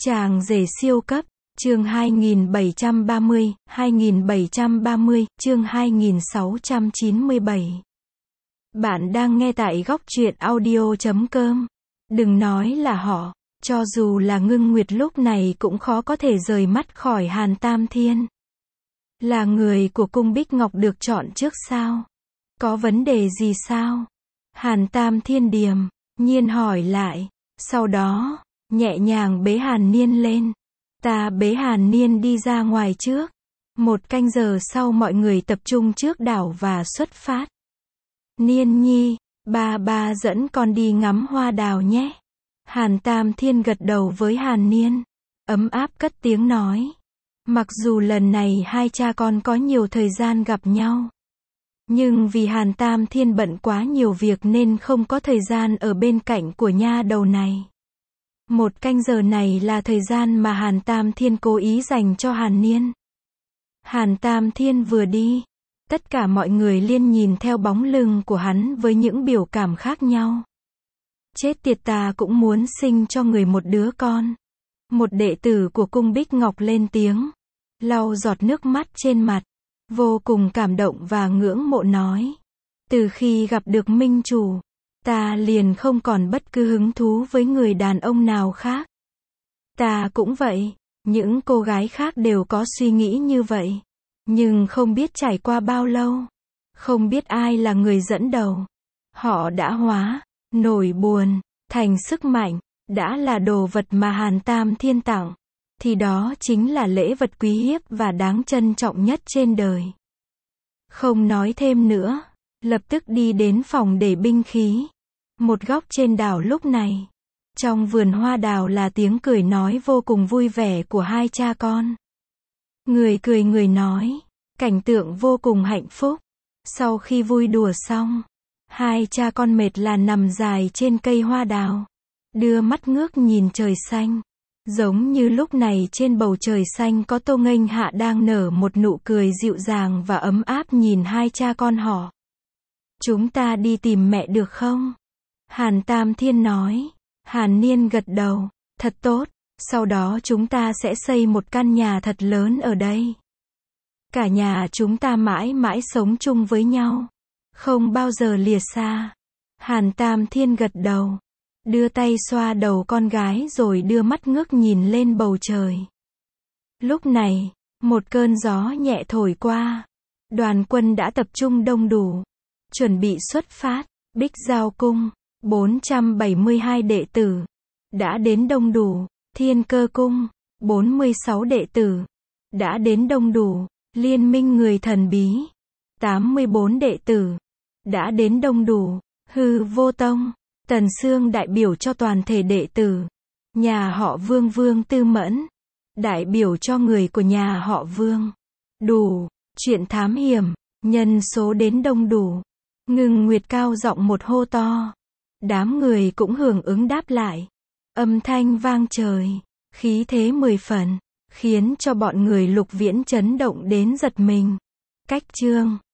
Chàng rể siêu cấp, chương 2730, chương 2697. Bạn đang nghe tại góc truyện audio.com. Đừng nói là họ, cho dù là Ngưng Nguyệt lúc này cũng khó có thể rời mắt khỏi Hàn Tam Thiên. Là người của cung Bích Ngọc được chọn trước sao? Có vấn đề gì sao? Hàn Tam Thiên điềm nhiên hỏi lại, sau đó nhẹ nhàng bế Hàn Niên lên. Ta bế Hàn Niên đi ra ngoài trước. 1 canh giờ sau mọi người tập trung trước đảo và xuất phát. Niên nhi, ba dẫn con đi ngắm hoa đào nhé. Hàn Tam Thiên gật đầu với Hàn Niên, ấm áp cất tiếng nói. Mặc dù lần này hai cha con có nhiều thời gian gặp nhau, nhưng vì Hàn Tam Thiên bận quá nhiều việc nên không có thời gian ở bên cạnh của nha đầu này. 1 canh giờ này là thời gian mà Hàn Tam Thiên cố ý dành cho Hàn Niên. Hàn Tam Thiên vừa đi, tất cả mọi người liên nhìn theo bóng lưng của hắn với những biểu cảm khác nhau. Chết tiệt, ta cũng muốn sinh cho người một đứa con. Một đệ tử của cung Bích Ngọc lên tiếng, lau giọt nước mắt trên mặt, vô cùng cảm động và ngưỡng mộ nói. Từ khi gặp được minh chủ, ta liền không còn bất cứ hứng thú với người đàn ông nào khác. Ta cũng vậy, những cô gái khác đều có suy nghĩ như vậy. Nhưng không biết trải qua bao lâu, không biết ai là người dẫn đầu. Họ đã hóa nỗi buồn thành sức mạnh, đã là đồ vật mà Hàn Tam Thiên tặng, thì đó chính là lễ vật quý hiếm và đáng trân trọng nhất trên đời. Không nói thêm nữa, lập tức đi đến phòng để binh khí. Một góc trên đảo lúc này, trong vườn hoa đào là tiếng cười nói vô cùng vui vẻ của hai cha con. Người cười người nói, cảnh tượng vô cùng hạnh phúc. Sau khi vui đùa xong, hai cha con mệt là nằm dài trên cây hoa đào, đưa mắt ngước nhìn trời xanh. Giống như lúc này trên bầu trời xanh có Tô Nghênh Hạ đang nở một nụ cười dịu dàng và ấm áp nhìn hai cha con họ. Chúng ta đi tìm mẹ được không? Hàn Tam Thiên nói. Hàn Niên gật đầu, thật tốt, sau đó chúng ta sẽ xây một căn nhà thật lớn ở đây. Cả nhà chúng ta mãi mãi sống chung với nhau, không bao giờ lìa xa. Hàn Tam Thiên gật đầu, đưa tay xoa đầu con gái rồi đưa mắt ngước nhìn lên bầu trời. Lúc này, một cơn gió nhẹ thổi qua. Đoàn quân đã tập trung đông đủ, chuẩn bị xuất phát. Bích Giao Cung, 472 đệ tử, đã đến đông đủ. Thiên Cơ Cung, 46 đệ tử, đã đến đông đủ. Liên minh người thần bí, 84 đệ tử, đã đến đông đủ. Hư Vô Tông, Tần Sương đại biểu cho toàn thể đệ tử. Nhà họ Vương Vương Tư Mẫn, đại biểu cho người của nhà họ Vương. Đủ, chuyện thám hiểm, nhân số đến đông đủ. Ngưng Nguyệt cao giọng một hô to. Đám người cũng hưởng ứng đáp lại. Âm thanh vang trời, khí thế 10 phần, khiến cho bọn người Lục Viễn chấn động đến giật mình. Cách chương